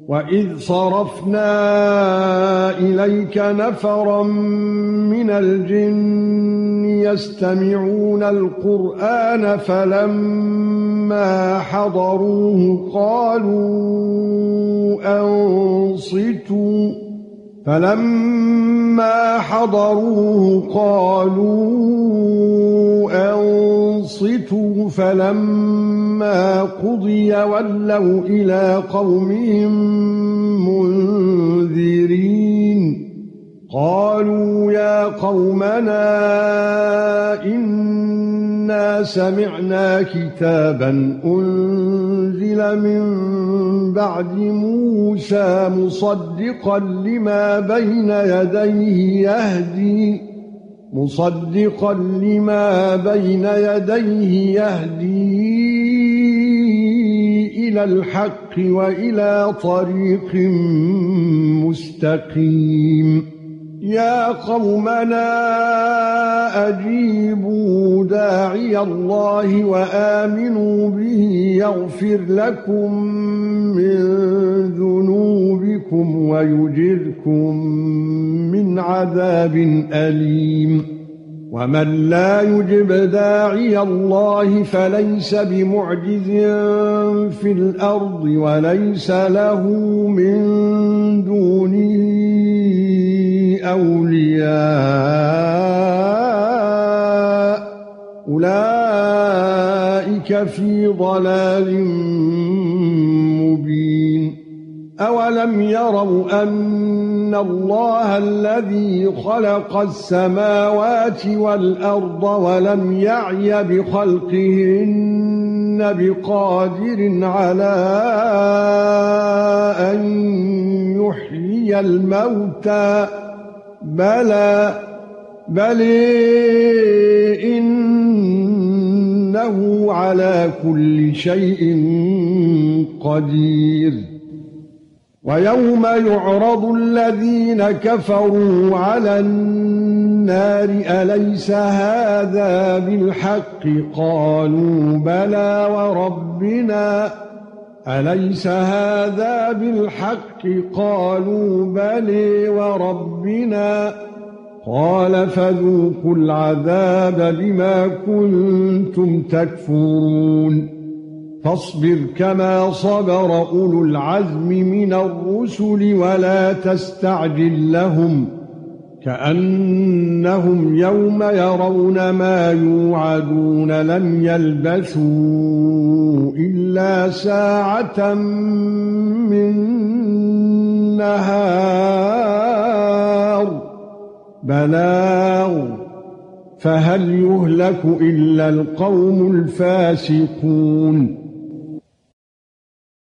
وَإِذْ صَرَفْنَا إِلَيْكَ نَفَرًا مِنَ الْجِنِّ يَسْتَمِعُونَ الْقُرْآنَ فَلَمَّا حَضَرُوهُ قَالُوا أَنصِتُوا فَلَمَّا قُضِيَ وَلَّوْا إِلَى قَوْمِهِم مُنذِرِينَ قَالُوا يَا قَوْمَنَا إِنَّا سَمِعْنَا كِتَابًا أُنزِلَ مِن بَعْدِ مُوسَى مُصَدِّقًا لِمَا بَيْنَ يَدَيْهِ يَهْدِي إِلَى الْحَقِّ وَإِلَى طَرِيقٍ مُسْتَقِيمٍ يَا قَوْمَنَا أَجِيبُوا دَاعِيَ اللَّهِ وَآمِنُوا بِهِ يَغْفِرْ لَكُم مِّن ذُنُوبِكُمْ وَيُجِرْكُم مِّنْ عَذَابٍ أَلِيمٍ وَمَن لَّا يُجِبْ دَاعِيَ اللَّهِ فَلَيْسَ بِمُعْجِزٍ فِي الْأَرْضِ وَلَيْسَ لَهُ مِن دُونِهِ أَوْلِيَاءُ أُولَئِكَ فِي ضَلَالٍ مُبِينٍ أَوَلَمْ يَرَوْا أَنَّ اللَّهَ الَّذِي خَلَقَ السَّمَاوَاتِ وَالْأَرْضَ وَلَمْ يَعْيَ بِخَلْقِهِنَّ بِقَادِرٍ عَلَى أَن يُحْيِيَ الْمَوْتَى بَلْ إِنَّهُ عَلَى كُلِّ شَيْءٍ قَدِيرٌ وَيَوْمَ يُعْرَضُ الَّذِينَ كَفَرُوا عَلَى النَّارِ أَلَيْسَ هَذَا بِالْحَقِّ قَالُوا بَلَى وَرَبِّنَا أَلَيْسَ هَذَا بِالْحَقِّ قَالُوا بَلَى وَرَبِّنَا قَالَ فَذُوقُوا الْعَذَابَ بِمَا كُنتُمْ تَكْفُرُونَ فاصبر كما صبر أولو العزم من الرسل ولا تستعجل لهم كأنهم يوم يرون ما يوعدون لم يلبثوا إلا ساعة من نهار بلاغ فهل يهلك إلا القوم الفاسقون